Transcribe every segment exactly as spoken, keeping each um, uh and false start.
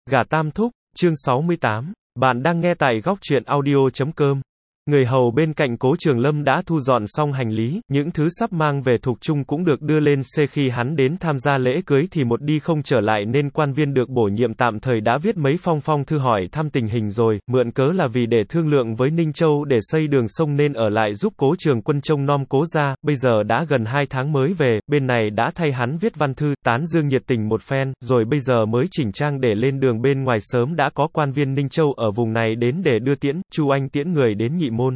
Gà Tam Thúc, chương sáu mươi tám. Bạn đang nghe tại góc truyện audio chấm com. Người hầu bên cạnh Cố Trường Lâm đã thu dọn xong hành lý, những thứ sắp mang về Thục Trung cũng được đưa lên xe khi hắn đến tham gia lễ cưới thì một đi không trở lại nên quan viên được bổ nhiệm tạm thời đã viết mấy phong phong thư hỏi thăm tình hình rồi, mượn cớ là vì để thương lượng với Ninh Châu để xây đường sông nên ở lại giúp Cố Trường Quân trông nom Cố gia, bây giờ đã gần hai tháng mới về, bên này đã thay hắn viết văn thư, tán dương nhiệt tình một phen, rồi bây giờ mới chỉnh trang để lên đường bên ngoài sớm đã có quan viên Ninh Châu ở vùng này đến để đưa tiễn, Chu Anh tiễn người đến Nhị Môn.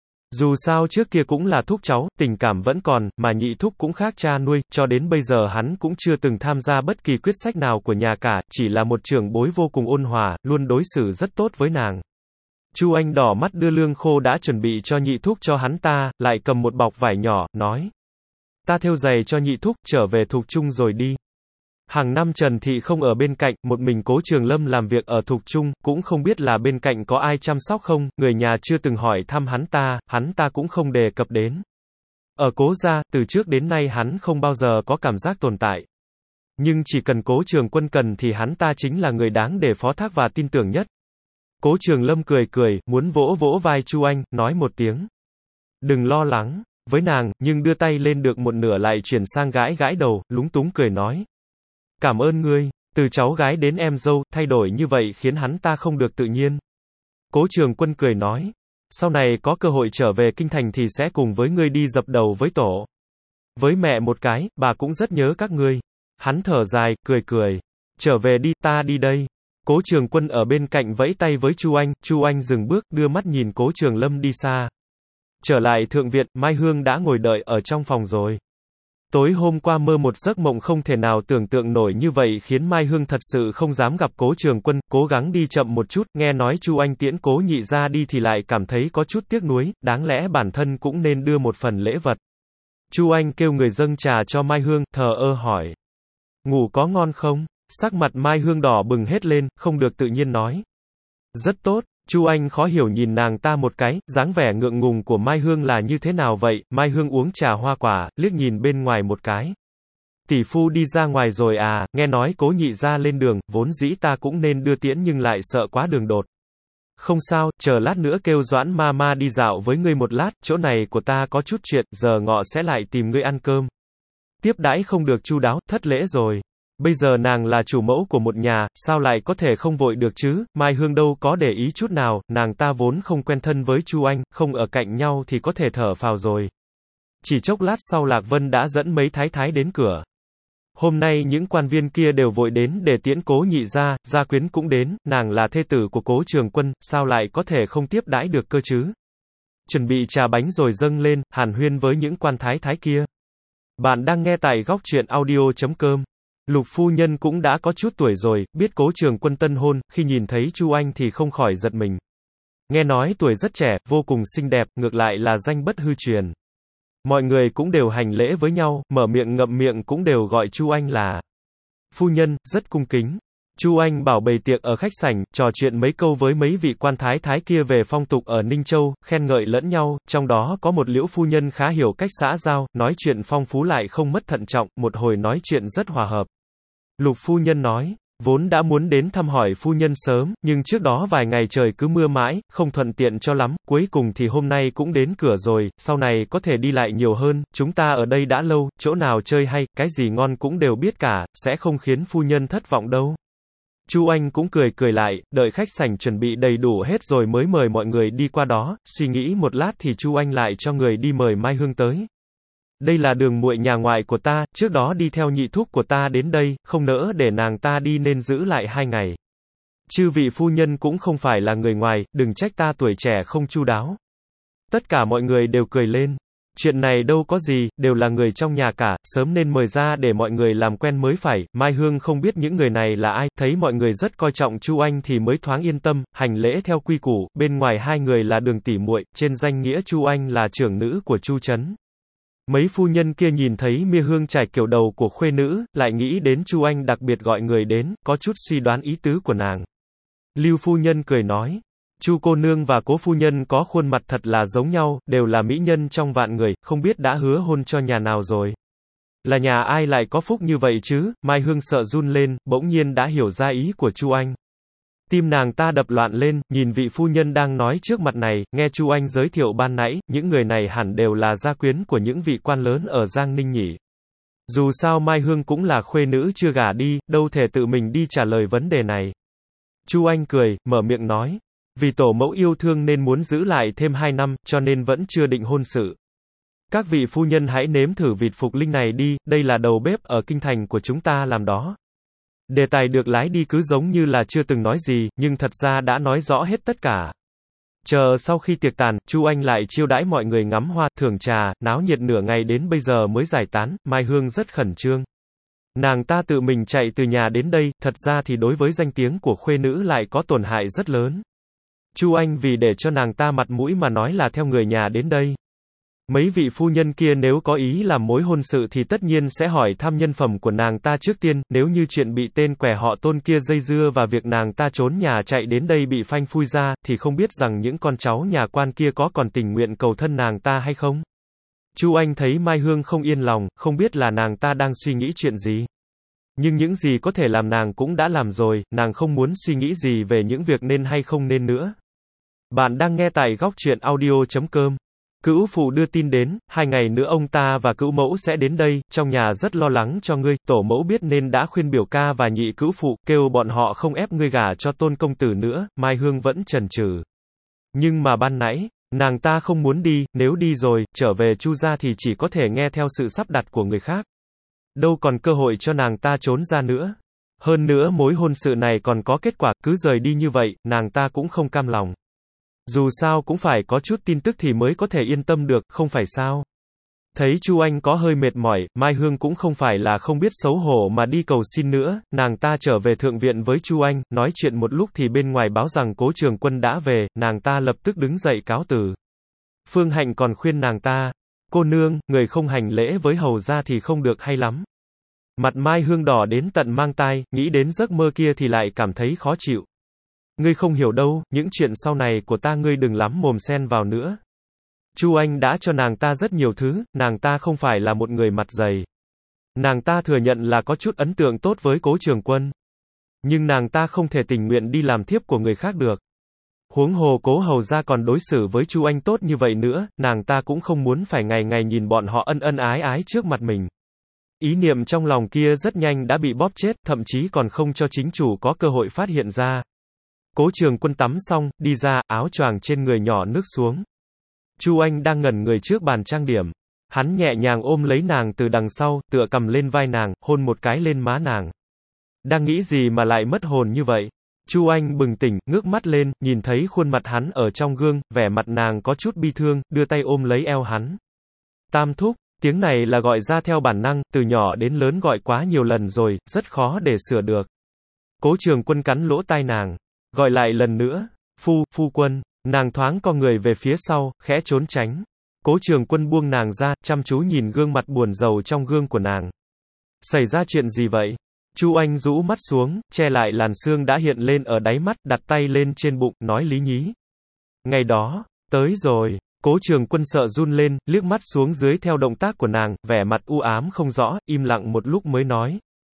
Dù sao trước kia cũng là thúc cháu, tình cảm vẫn còn, mà nhị thúc cũng khác cha nuôi, cho đến bây giờ hắn cũng chưa từng tham gia bất kỳ quyết sách nào của nhà cả, chỉ là một trưởng bối vô cùng ôn hòa, luôn đối xử rất tốt với nàng. Chu Anh đỏ mắt đưa lương khô đã chuẩn bị cho nhị thúc cho hắn ta, lại cầm một bọc vải nhỏ, nói. Ta thêu giày cho nhị thúc, trở về Thục Trung rồi đi. Hàng năm Trần Thị không ở bên cạnh, một mình Cố Trường Lâm làm việc ở Thục Trung, cũng không biết là bên cạnh có ai chăm sóc không, người nhà chưa từng hỏi thăm hắn ta, hắn ta cũng không đề cập đến. Ở Cố gia, từ trước đến nay hắn không bao giờ có cảm giác tồn tại. Nhưng chỉ cần Cố Trường Quân cần thì hắn ta chính là người đáng để phó thác và tin tưởng nhất. Cố Trường Lâm cười cười, muốn vỗ vỗ vai Chu Anh, nói một tiếng. Đừng lo lắng, với nàng, nhưng đưa tay lên được một nửa lại chuyển sang gãi gãi đầu, lúng túng cười nói. Cảm ơn ngươi, từ cháu gái đến em dâu, thay đổi như vậy khiến hắn ta không được tự nhiên. Cố Trường Quân cười nói, sau này có cơ hội trở về kinh thành thì sẽ cùng với ngươi đi dập đầu với tổ. Với mẹ một cái, bà cũng rất nhớ các ngươi. Hắn thở dài, cười cười, trở về đi, ta đi đây. Cố Trường Quân ở bên cạnh vẫy tay với Chu Anh, Chu Anh dừng bước, đưa mắt nhìn Cố Trường Lâm đi xa. Trở lại Thượng Viện, Mai Hương đã ngồi đợi ở trong phòng rồi. Tối hôm qua mơ một giấc mộng không thể nào tưởng tượng nổi như vậy khiến Mai Hương thật sự không dám gặp Cố Trường Quân, cố gắng đi chậm một chút, nghe nói Chu Anh tiễn Cố nhị ra đi thì lại cảm thấy có chút tiếc nuối, đáng lẽ bản thân cũng nên đưa một phần lễ vật. Chu Anh kêu người dâng trà cho Mai Hương, thờ ơ hỏi. Ngủ có ngon không? Sắc mặt Mai Hương đỏ bừng hết lên, không được tự nhiên nói. Rất tốt. Chu Anh khó hiểu nhìn nàng ta một cái, dáng vẻ ngượng ngùng của Mai Hương là như thế nào vậy? Mai Hương uống trà hoa quả, liếc nhìn bên ngoài một cái. Tỷ phu đi ra ngoài rồi à, nghe nói Cố nhị ra lên đường, vốn dĩ ta cũng nên đưa tiễn nhưng lại sợ quá đường đột. Không sao, chờ lát nữa kêu Doãn ma ma đi dạo với ngươi một lát, chỗ này của ta có chút chuyện, giờ ngọ sẽ lại tìm ngươi ăn cơm. Tiếp đãi không được chu đáo, thất lễ rồi. Bây giờ nàng là chủ mẫu của một nhà, sao lại có thể không vội được chứ, Mai Hương đâu có để ý chút nào, nàng ta vốn không quen thân với Chu Anh, không ở cạnh nhau thì có thể thở phào rồi. Chỉ chốc lát sau Lạc Vân đã dẫn mấy thái thái đến cửa. Hôm nay những quan viên kia đều vội đến để tiễn Cố nhị ra, gia quyến cũng đến, nàng là thê tử của Cố Trường Quân, sao lại có thể không tiếp đãi được cơ chứ. Chuẩn bị trà bánh rồi dâng lên, hàn huyên với những quan thái thái kia. Bạn đang nghe tại góc truyện audio chấm com. Lục phu nhân cũng đã có chút tuổi rồi, biết Cố Trường Quân tân hôn, khi nhìn thấy Chu Anh thì không khỏi giật mình. Nghe nói tuổi rất trẻ, vô cùng xinh đẹp, ngược lại là danh bất hư truyền. Mọi người cũng đều hành lễ với nhau, mở miệng ngậm miệng cũng đều gọi Chu Anh là phu nhân, rất cung kính. Chu Anh bảo bày tiệc ở khách sảnh, trò chuyện mấy câu với mấy vị quan thái thái kia về phong tục ở Ninh Châu, khen ngợi lẫn nhau, trong đó có một Liễu phu nhân khá hiểu cách xã giao, nói chuyện phong phú lại không mất thận trọng, một hồi nói chuyện rất hòa hợp. Lục phu nhân nói, vốn đã muốn đến thăm hỏi phu nhân sớm, nhưng trước đó vài ngày trời cứ mưa mãi, không thuận tiện cho lắm, cuối cùng thì hôm nay cũng đến cửa rồi, sau này có thể đi lại nhiều hơn, chúng ta ở đây đã lâu, chỗ nào chơi hay, cái gì ngon cũng đều biết cả, sẽ không khiến phu nhân thất vọng đâu. Chu Anh cũng cười cười lại, đợi khách sảnh chuẩn bị đầy đủ hết rồi mới mời mọi người đi qua đó, suy nghĩ một lát thì Chu Anh lại cho người đi mời Mai Hương tới. Đây là đường muội nhà ngoại của ta, trước đó đi theo nhị thúc của ta đến đây, không nỡ để nàng ta đi nên giữ lại hai ngày. Chư vị phu nhân cũng không phải là người ngoài, đừng trách ta tuổi trẻ không chu đáo. Tất cả mọi người đều cười lên. Chuyện này đâu có gì, đều là người trong nhà cả, sớm nên mời ra để mọi người làm quen mới phải. Mai Hương không biết những người này là ai, thấy mọi người rất coi trọng Chu Anh thì mới thoáng yên tâm, hành lễ theo quy củ, bên ngoài hai người là Đường tỷ muội, trên danh nghĩa Chu Anh là trưởng nữ của Chu trấn. Mấy phu nhân kia nhìn thấy Mia Hương trải kiểu đầu của khuê nữ, lại nghĩ đến Chu Anh đặc biệt gọi người đến, có chút suy đoán ý tứ của nàng. Lưu phu nhân cười nói, Chu cô nương và Cố phu nhân có khuôn mặt thật là giống nhau, đều là mỹ nhân trong vạn người, không biết đã hứa hôn cho nhà nào rồi. Là nhà ai lại có phúc như vậy chứ? Mai Hương sợ run lên, bỗng nhiên đã hiểu ra ý của Chu Anh. Tim nàng ta đập loạn lên, nhìn vị phu nhân đang nói trước mặt này, nghe Chu Anh giới thiệu ban nãy, những người này hẳn đều là gia quyến của những vị quan lớn ở Giang Ninh nhỉ. Dù sao Mai Hương cũng là khuê nữ chưa gả đi, đâu thể tự mình đi trả lời vấn đề này. Chu Anh cười, mở miệng nói, vì tổ mẫu yêu thương nên muốn giữ lại thêm hai năm, cho nên vẫn chưa định hôn sự. Các vị phu nhân hãy nếm thử vịt Phục Linh này đi, đây là đầu bếp ở kinh thành của chúng ta làm đó. Đề tài được lái đi cứ giống như là chưa từng nói gì, nhưng thật ra đã nói rõ hết tất cả. Chờ sau khi tiệc tàn, Chu Anh lại chiêu đãi mọi người ngắm hoa, thưởng trà, náo nhiệt nửa ngày đến bây giờ mới giải tán, Mai Hương rất khẩn trương. Nàng ta tự mình chạy từ nhà đến đây, thật ra thì đối với danh tiếng của khuê nữ lại có tổn hại rất lớn. Chu Anh vì để cho nàng ta mặt mũi mà nói là theo người nhà đến đây. Mấy vị phu nhân kia nếu có ý làm mối hôn sự thì tất nhiên sẽ hỏi thăm nhân phẩm của nàng ta trước tiên, nếu như chuyện bị tên quẻ họ Tôn kia dây dưa và việc nàng ta trốn nhà chạy đến đây bị phanh phui ra, thì không biết rằng những con cháu nhà quan kia có còn tình nguyện cầu thân nàng ta hay không. Chu Anh thấy Mai Hương không yên lòng, không biết là nàng ta đang suy nghĩ chuyện gì. Nhưng những gì có thể làm nàng cũng đã làm rồi, nàng không muốn suy nghĩ gì về những việc nên hay không nên nữa. Bạn đang nghe tại góc truyện audio chấm com. Cữu phụ đưa tin đến, hai ngày nữa ông ta và cữu mẫu sẽ đến đây, trong nhà rất lo lắng cho ngươi, tổ mẫu biết nên đã khuyên biểu ca và nhị cữu phụ, kêu bọn họ không ép ngươi gả cho Tôn công tử nữa, Mai Hương vẫn chần chừ. Nhưng mà ban nãy, nàng ta không muốn đi, nếu đi rồi, trở về Chu gia thì chỉ có thể nghe theo sự sắp đặt của người khác. Đâu còn cơ hội cho nàng ta trốn ra nữa. Hơn nữa mối hôn sự này còn có kết quả, cứ rời đi như vậy, nàng ta cũng không cam lòng. Dù sao cũng phải có chút tin tức thì mới có thể yên tâm được, không phải sao? Thấy Chu Anh có hơi mệt mỏi, Mai Hương cũng không phải là không biết xấu hổ mà đi cầu xin nữa, nàng ta trở về thượng viện với Chu Anh, nói chuyện một lúc thì bên ngoài báo rằng Cố Trường Quân đã về, nàng ta lập tức đứng dậy cáo từ. Phương Hạnh còn khuyên nàng ta, cô nương, người không hành lễ với hầu gia thì không được hay lắm. Mặt Mai Hương đỏ đến tận mang tai, nghĩ đến giấc mơ kia thì lại cảm thấy khó chịu. Ngươi không hiểu đâu, những chuyện sau này của ta ngươi đừng lắm mồm xen vào nữa. Chu Anh đã cho nàng ta rất nhiều thứ, nàng ta không phải là một người mặt dày. Nàng ta thừa nhận là có chút ấn tượng tốt với Cố Trường Quân. Nhưng nàng ta không thể tình nguyện đi làm thiếp của người khác được. Huống hồ Cố hầu gia còn đối xử với Chu Anh tốt như vậy nữa, nàng ta cũng không muốn phải ngày ngày nhìn bọn họ ân ân ái ái trước mặt mình. Ý niệm trong lòng kia rất nhanh đã bị bóp chết, thậm chí còn không cho chính chủ có cơ hội phát hiện ra. Cố Trường Quân tắm xong, đi ra, áo choàng trên người nhỏ nước xuống. Chu Anh đang ngẩn người trước bàn trang điểm. Hắn nhẹ nhàng ôm lấy nàng từ đằng sau, tựa cầm lên vai nàng, hôn một cái lên má nàng. Đang nghĩ gì mà lại mất hồn như vậy? Chu Anh bừng tỉnh, ngước mắt lên, nhìn thấy khuôn mặt hắn ở trong gương, vẻ mặt nàng có chút bi thương, đưa tay ôm lấy eo hắn. Tam thúc, tiếng này là gọi ra theo bản năng, từ nhỏ đến lớn gọi quá nhiều lần rồi, rất khó để sửa được. Cố Trường Quân cắn lỗ tai nàng. Gọi lại lần nữa, phu, phu quân, nàng thoáng co người về phía sau, khẽ trốn tránh. Cố Trường Quân buông nàng ra, chăm chú nhìn gương mặt buồn rầu trong gương của nàng. Xảy ra chuyện gì vậy? Chu Anh rũ mắt xuống, che lại làn sương đã hiện lên ở đáy mắt, đặt tay lên trên bụng, nói lý nhí. Ngày đó, tới rồi. Cố Trường Quân sợ run lên, liếc mắt xuống dưới theo động tác của nàng, vẻ mặt u ám không rõ, im lặng một lúc mới nói.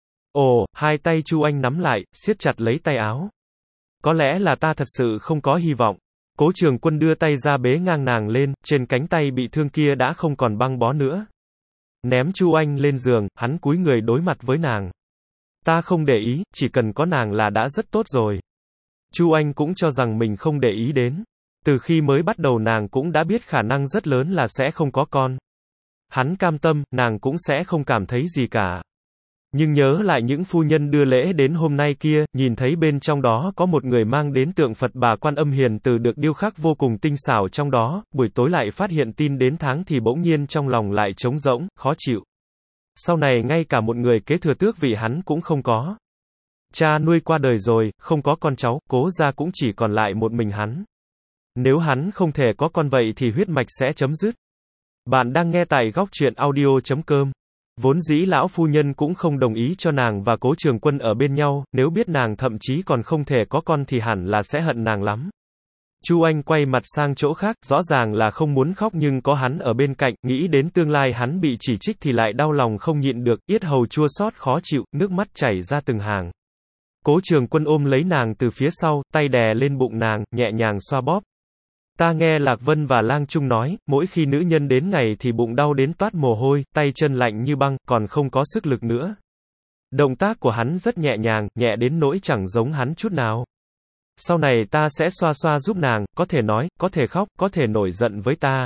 Ồ, hai tay Chu Anh nắm lại, siết chặt lấy tay áo. Có lẽ là ta thật sự không có hy vọng. Cố Trường Quân đưa tay ra bế ngang nàng lên, trên cánh tay bị thương kia đã không còn băng bó nữa. Ném Chu Anh lên giường, hắn cúi người đối mặt với nàng. Ta không để ý, chỉ cần có nàng là đã rất tốt rồi. Chu Anh cũng cho rằng mình không để ý đến. Từ khi mới bắt đầu nàng cũng đã biết khả năng rất lớn là sẽ không có con. Hắn cam tâm, nàng cũng sẽ không cảm thấy gì cả. Nhưng nhớ lại những phu nhân đưa lễ đến hôm nay kia, nhìn thấy bên trong đó có một người mang đến tượng Phật Bà Quan Âm Hiền Từ được điêu khắc vô cùng tinh xảo trong đó, buổi tối lại phát hiện tin đến tháng thì bỗng nhiên trong lòng lại trống rỗng, khó chịu. Sau này ngay cả một người kế thừa tước vị hắn cũng không có. Cha nuôi qua đời rồi, không có con cháu, Cố gia cũng chỉ còn lại một mình hắn. Nếu hắn không thể có con vậy thì huyết mạch sẽ chấm dứt. Bạn đang nghe tại góc truyện audio chấm com. Vốn dĩ lão phu nhân cũng không đồng ý cho nàng và Cố Trường Quân ở bên nhau, nếu biết nàng thậm chí còn không thể có con thì hẳn là sẽ hận nàng lắm. Chu Anh quay mặt sang chỗ khác, rõ ràng là không muốn khóc nhưng có hắn ở bên cạnh, nghĩ đến tương lai hắn bị chỉ trích thì lại đau lòng không nhịn được, yết hầu chua xót khó chịu, nước mắt chảy ra từng hàng. Cố Trường Quân ôm lấy nàng từ phía sau, tay đè lên bụng nàng, nhẹ nhàng xoa bóp. Ta nghe Lạc Vân và Lang Trung nói, mỗi khi nữ nhân đến ngày thì bụng đau đến toát mồ hôi, tay chân lạnh như băng, còn không có sức lực nữa. Động tác của hắn rất nhẹ nhàng, nhẹ đến nỗi chẳng giống hắn chút nào. Sau này ta sẽ xoa xoa giúp nàng, có thể nói, có thể khóc, có thể nổi giận với ta.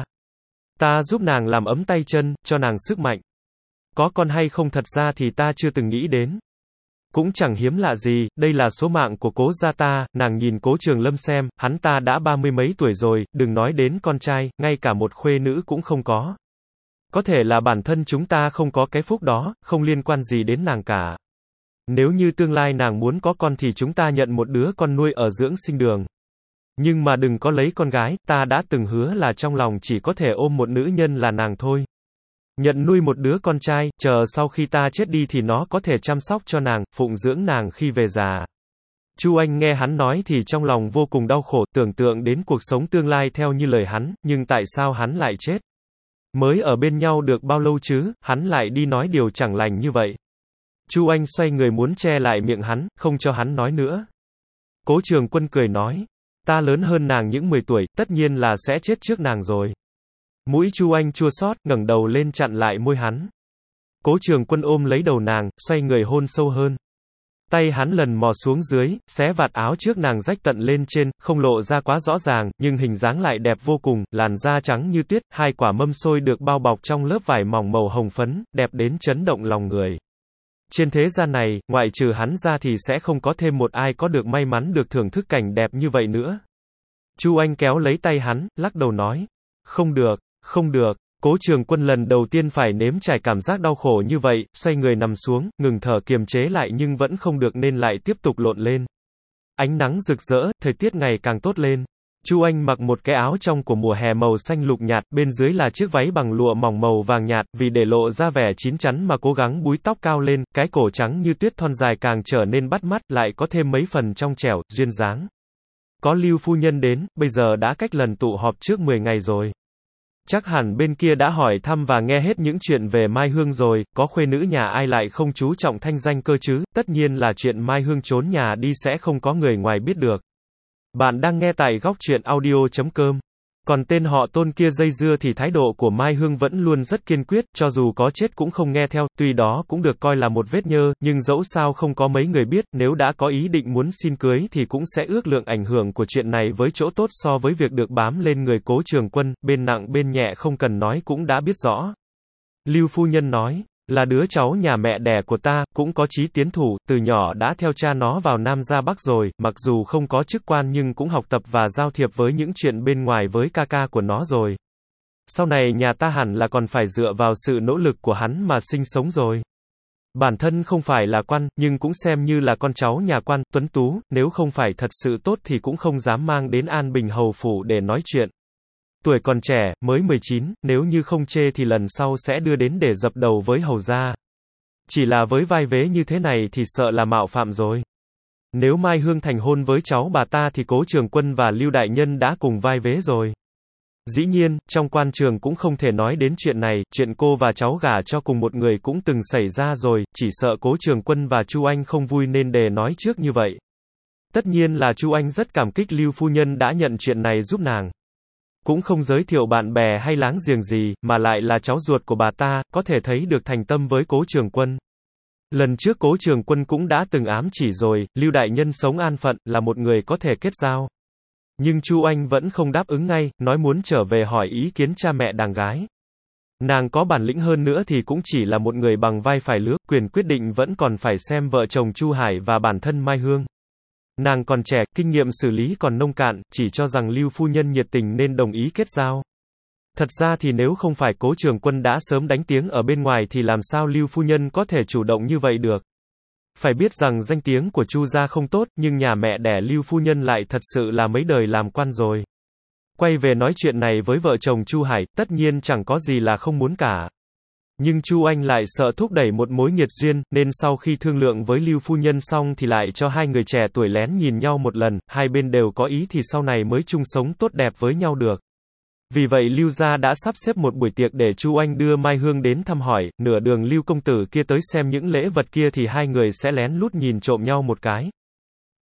Ta giúp nàng làm ấm tay chân, cho nàng sức mạnh. Có con hay không thật ra thì ta chưa từng nghĩ đến. Cũng chẳng hiếm lạ gì, đây là số mạng của Cố gia ta. Nàng nhìn Cố Trường Lâm xem, hắn ta đã ba mươi mấy tuổi rồi, đừng nói đến con trai, ngay cả một khuê nữ cũng không có. Có thể là bản thân chúng ta không có cái phúc đó, không liên quan gì đến nàng cả. Nếu như tương lai nàng muốn có con thì chúng ta nhận một đứa con nuôi ở dưỡng sinh đường. Nhưng mà đừng có lấy con gái, ta đã từng hứa là trong lòng chỉ có thể ôm một nữ nhân là nàng thôi. Nhận nuôi một đứa con trai, chờ sau khi ta chết đi thì nó có thể chăm sóc cho nàng, phụng dưỡng nàng khi về già. Chu Anh nghe hắn nói thì trong lòng vô cùng đau khổ, tưởng tượng đến cuộc sống tương lai theo như lời hắn, nhưng tại sao hắn lại chết? Mới ở bên nhau được bao lâu chứ, hắn lại đi nói điều chẳng lành như vậy. Chu Anh xoay người muốn che lại miệng hắn, không cho hắn nói nữa. Cố Trường Quân cười nói, ta lớn hơn nàng những mười tuổi, tất nhiên là sẽ chết trước nàng rồi. Mũi Chu Anh chua xót, ngẩng đầu lên chặn lại môi hắn. Cố Trường Quân ôm lấy đầu nàng, xoay người hôn sâu hơn. Tay hắn lần mò xuống dưới, xé vạt áo trước nàng rách tận lên trên, không lộ ra quá rõ ràng, nhưng hình dáng lại đẹp vô cùng, làn da trắng như tuyết, hai quả mâm xôi được bao bọc trong lớp vải mỏng màu hồng phấn, đẹp đến chấn động lòng người. Trên thế gian này, ngoại trừ hắn ra thì sẽ không có thêm một ai có được may mắn được thưởng thức cảnh đẹp như vậy nữa. Chu Anh kéo lấy tay hắn, lắc đầu nói, không được, không được. Cố Trường Quân lần đầu tiên phải nếm trải cảm giác đau khổ như vậy, xoay người nằm xuống, ngừng thở kiềm chế lại nhưng vẫn không được nên lại tiếp tục lộn lên. Ánh nắng rực rỡ, thời tiết ngày càng tốt lên. Chu Anh mặc một cái áo trong của mùa hè màu xanh lục nhạt, bên dưới là chiếc váy bằng lụa mỏng màu vàng nhạt, vì để lộ ra vẻ chín chắn mà cố gắng búi tóc cao lên, cái cổ trắng như tuyết thon dài càng trở nên bắt mắt, lại có thêm mấy phần trong trẻo, duyên dáng. Có Lưu phu nhân đến, bây giờ đã cách lần tụ họp trước mười ngày rồi. Chắc hẳn bên kia đã hỏi thăm và nghe hết những chuyện về Mai Hương rồi, có khuê nữ nhà ai lại không chú trọng thanh danh cơ chứ, tất nhiên là chuyện Mai Hương trốn nhà đi sẽ không có người ngoài biết được. Bạn đang nghe tại góc truyện audio chấm com. Còn tên họ Tôn kia dây dưa thì thái độ của Mai Hương vẫn luôn rất kiên quyết, cho dù có chết cũng không nghe theo, tuy đó cũng được coi là một vết nhơ, nhưng dẫu sao không có mấy người biết, nếu đã có ý định muốn xin cưới thì cũng sẽ ước lượng ảnh hưởng của chuyện này với chỗ tốt so với việc được bám lên người Cố Trường Quân, bên nặng bên nhẹ không cần nói cũng đã biết rõ. Lưu phu nhân nói, là đứa cháu nhà mẹ đẻ của ta, cũng có chí tiến thủ, từ nhỏ đã theo cha nó vào Nam ra Bắc rồi, mặc dù không có chức quan nhưng cũng học tập và giao thiệp với những chuyện bên ngoài với ca ca của nó rồi. Sau này nhà ta hẳn là còn phải dựa vào sự nỗ lực của hắn mà sinh sống rồi. Bản thân không phải là quan, nhưng cũng xem như là con cháu nhà quan, tuấn tú, nếu không phải thật sự tốt thì cũng không dám mang đến An Bình hầu phủ để nói chuyện. Tuổi còn trẻ, mới mười chín, nếu như không chê thì lần sau sẽ đưa đến để dập đầu với hầu gia. Chỉ là với vai vế như thế này thì sợ là mạo phạm rồi. Nếu Mai Hương thành hôn với cháu bà ta thì Cố Trường Quân và Lưu Đại Nhân đã cùng vai vế rồi. Dĩ nhiên, trong quan trường cũng không thể nói đến chuyện này, chuyện cô và cháu gả cho cùng một người cũng từng xảy ra rồi, chỉ sợ Cố Trường Quân và Chu Anh không vui nên để nói trước như vậy. Tất nhiên là Chu Anh rất cảm kích Lưu phu nhân đã nhận chuyện này giúp nàng. Cũng không giới thiệu bạn bè hay láng giềng gì, mà lại là cháu ruột của bà ta, có thể thấy được thành tâm với Cố Trường Quân. Lần trước Cố Trường Quân cũng đã từng ám chỉ rồi, Lưu Đại Nhân sống an phận, là một người có thể kết giao. Nhưng Chu Anh vẫn không đáp ứng ngay, nói muốn trở về hỏi ý kiến cha mẹ đàng gái. Nàng có bản lĩnh hơn nữa thì cũng chỉ là một người bằng vai phải lứa, quyền quyết định vẫn còn phải xem vợ chồng Chu Hải và bản thân Mai Hương. Nàng còn trẻ, kinh nghiệm xử lý còn nông cạn, chỉ cho rằng Lưu phu nhân nhiệt tình nên đồng ý kết giao. Thật ra thì nếu không phải Cố Trường Quân đã sớm đánh tiếng ở bên ngoài thì làm sao Lưu phu nhân có thể chủ động như vậy được. Phải biết rằng danh tiếng của Chu gia không tốt, nhưng nhà mẹ đẻ Lưu phu nhân lại thật sự là mấy đời làm quan rồi. Quay về nói chuyện này với vợ chồng Chu Hải, tất nhiên chẳng có gì là không muốn cả. Nhưng Chu Anh lại sợ thúc đẩy một mối nghiệt duyên, nên sau khi thương lượng với Lưu phu nhân xong thì lại cho hai người trẻ tuổi lén nhìn nhau một lần, hai bên đều có ý thì sau này mới chung sống tốt đẹp với nhau được. Vì vậy Lưu gia đã sắp xếp một buổi tiệc để Chu Anh đưa Mai Hương đến thăm hỏi, nửa đường Lưu công tử kia tới xem những lễ vật kia thì hai người sẽ lén lút nhìn trộm nhau một cái.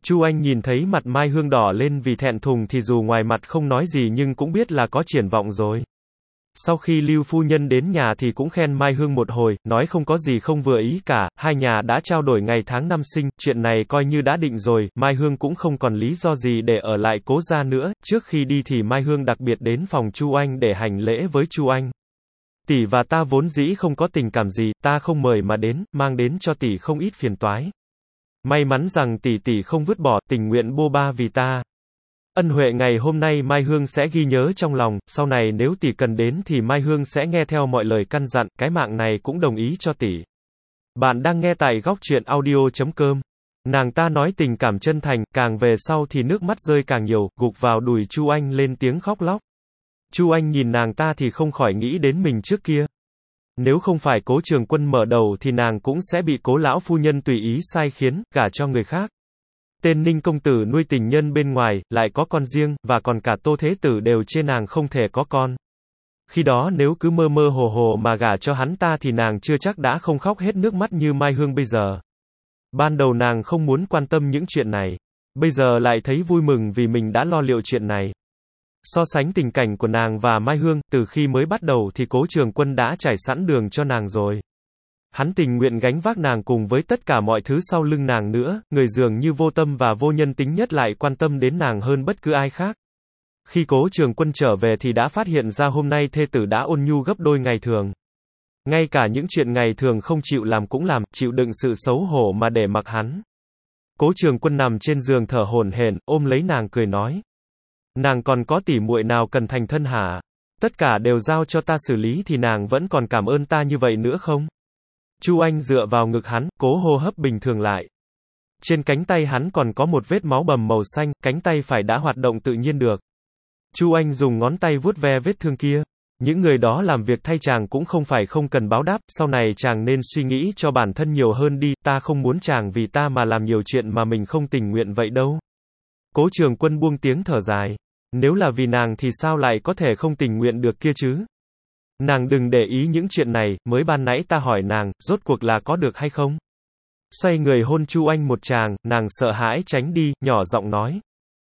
Chu Anh nhìn thấy mặt Mai Hương đỏ lên vì thẹn thùng thì dù ngoài mặt không nói gì nhưng cũng biết là có triển vọng rồi. Sau khi Lưu phu nhân đến nhà thì cũng khen Mai Hương một hồi, nói không có gì không vừa ý cả, hai nhà đã trao đổi ngày tháng năm sinh, chuyện này coi như đã định rồi, Mai Hương cũng không còn lý do gì để ở lại Cố gia nữa. Trước khi đi thì Mai Hương đặc biệt đến phòng Chu Anh để hành lễ với Chu Anh. Tỷ và ta vốn dĩ không có tình cảm gì, ta không mời mà đến, mang đến cho tỷ không ít phiền toái. May mắn rằng tỷ tỷ không vứt bỏ, tình nguyện bô ba vì ta. Ân huệ ngày hôm nay Mai Hương sẽ ghi nhớ trong lòng, sau này nếu tỷ cần đến thì Mai Hương sẽ nghe theo mọi lời căn dặn, cái mạng này cũng đồng ý cho tỷ. Bạn đang nghe tại góc truyện audio chấm com. Nàng ta nói tình cảm chân thành, càng về sau thì nước mắt rơi càng nhiều, gục vào đùi Chu Anh lên tiếng khóc lóc. Chu Anh nhìn nàng ta thì không khỏi nghĩ đến mình trước kia. Nếu không phải Cố Trường Quân mở đầu thì nàng cũng sẽ bị Cố lão phu nhân tùy ý sai khiến, gả cho người khác. Tên Ninh công tử nuôi tình nhân bên ngoài, lại có con riêng, và còn cả Tô Thế Tử đều chê nàng không thể có con. Khi đó nếu cứ mơ mơ hồ hồ mà gả cho hắn ta thì nàng chưa chắc đã không khóc hết nước mắt như Mai Hương bây giờ. Ban đầu nàng không muốn quan tâm những chuyện này. Bây giờ lại thấy vui mừng vì mình đã lo liệu chuyện này. So sánh tình cảnh của nàng và Mai Hương, từ khi mới bắt đầu thì Cố Trường Quân đã trải sẵn đường cho nàng rồi. Hắn tình nguyện gánh vác nàng cùng với tất cả mọi thứ sau lưng nàng nữa, người dường như vô tâm và vô nhân tính nhất lại quan tâm đến nàng hơn bất cứ ai khác. Khi Cố Trường Quân trở về thì đã phát hiện ra hôm nay thê tử đã ôn nhu gấp đôi ngày thường. Ngay cả những chuyện ngày thường không chịu làm cũng làm, chịu đựng sự xấu hổ mà để mặc hắn. Cố Trường Quân nằm trên giường thở hổn hển, ôm lấy nàng cười nói. Nàng còn có tỉ muội nào cần thành thân hả? Tất cả đều giao cho ta xử lý thì nàng vẫn còn cảm ơn ta như vậy nữa không? Chu Anh dựa vào ngực hắn, cố hô hấp bình thường lại. Trên cánh tay hắn còn có một vết máu bầm màu xanh, cánh tay phải đã hoạt động tự nhiên được. Chu Anh dùng ngón tay vuốt ve vết thương kia. Những người đó làm việc thay chàng cũng không phải không cần báo đáp, sau này chàng nên suy nghĩ cho bản thân nhiều hơn đi, ta không muốn chàng vì ta mà làm nhiều chuyện mà mình không tình nguyện vậy đâu. Cố Trường Quân buông tiếng thở dài. Nếu là vì nàng thì sao lại có thể không tình nguyện được kia chứ? Nàng đừng để ý những chuyện này, mới ban nãy ta hỏi nàng, rốt cuộc là có được hay không? Xoay người hôn Chu Anh một tràng, nàng sợ hãi tránh đi, nhỏ giọng nói.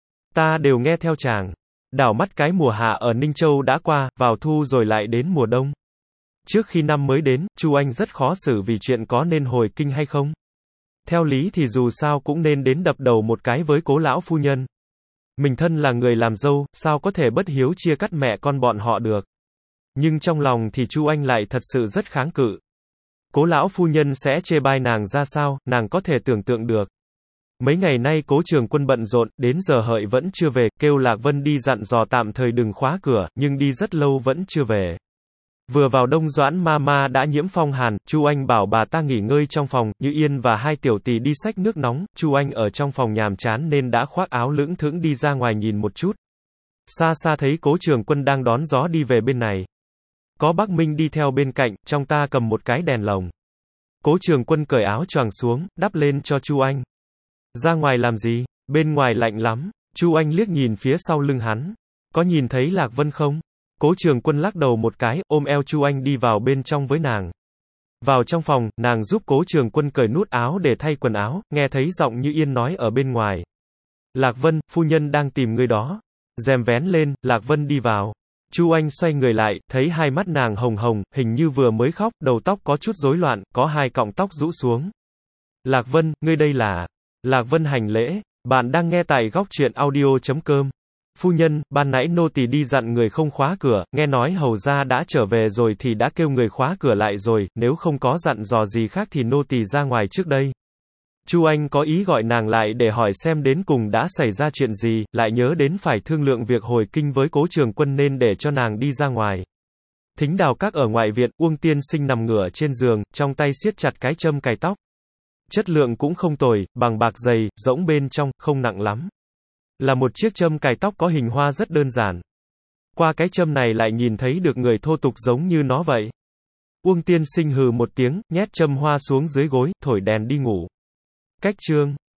Ta đều nghe theo chàng. Đảo mắt cái mùa hạ ở Ninh Châu đã qua, vào thu rồi lại đến mùa đông. Trước khi năm mới đến, Chu Anh rất khó xử vì chuyện có nên hồi kinh hay không. Theo lý thì dù sao cũng nên đến đập đầu một cái với Cố lão phu nhân. Mình thân là người làm dâu, sao có thể bất hiếu chia cắt mẹ con bọn họ được. Nhưng trong lòng thì Chu Anh lại thật sự rất kháng cự. Cố lão phu nhân sẽ chê bai nàng ra sao, nàng có thể tưởng tượng được. Mấy ngày nay Cố Trường Quân bận rộn, đến giờ hợi vẫn chưa về, kêu Lạc Vân đi dặn dò tạm thời đừng khóa cửa, nhưng đi rất lâu vẫn chưa về. Vừa vào đông Doãn ma ma đã nhiễm phong hàn, Chu Anh bảo bà ta nghỉ ngơi trong phòng, Như Yên và hai tiểu tỳ đi xách nước nóng, Chu Anh ở trong phòng nhàm chán nên đã khoác áo lững thững đi ra ngoài nhìn một chút. Xa xa thấy Cố Trường Quân đang đón gió đi về bên này. Có Bắc Minh đi theo bên cạnh, trong ta cầm một cái đèn lồng. Cố Trường Quân cởi áo choàng xuống, đắp lên cho Chu Anh. Ra ngoài làm gì? Bên ngoài lạnh lắm. Chu Anh liếc nhìn phía sau lưng hắn. Có nhìn thấy Lạc Vân không? Cố Trường Quân lắc đầu một cái, ôm eo Chu Anh đi vào bên trong với nàng. Vào trong phòng, nàng giúp Cố Trường Quân cởi nút áo để thay quần áo, nghe thấy giọng Như Yên nói ở bên ngoài. Lạc Vân, phu nhân đang tìm người đó. Rèm vén lên, Lạc Vân đi vào. Chu Anh xoay người lại, thấy hai mắt nàng hồng hồng, hình như vừa mới khóc, đầu tóc có chút rối loạn, có hai cọng tóc rũ xuống. Lạc Vân, ngươi đây là... Lạc Vân hành lễ, bạn đang nghe tại góc truyện audio chấm com. Phu nhân, ban nãy nô tỳ đi dặn người không khóa cửa, nghe nói hầu gia đã trở về rồi thì đã kêu người khóa cửa lại rồi, nếu không có dặn dò gì khác thì nô tỳ ra ngoài trước đây. Chu Anh có ý gọi nàng lại để hỏi xem đến cùng đã xảy ra chuyện gì, lại nhớ đến phải thương lượng việc hồi kinh với Cố Trường Quân nên để cho nàng đi ra ngoài. Thính đào các ở ngoại viện, Uông tiên sinh nằm ngửa trên giường, trong tay siết chặt cái châm cài tóc. Chất lượng cũng không tồi, bằng bạc dày, rỗng bên trong, không nặng lắm. Là một chiếc châm cài tóc có hình hoa rất đơn giản. Qua cái châm này lại nhìn thấy được người thô tục giống như nó vậy. Uông tiên sinh hừ một tiếng, nhét châm hoa xuống dưới gối, thổi đèn đi ngủ. Cách chương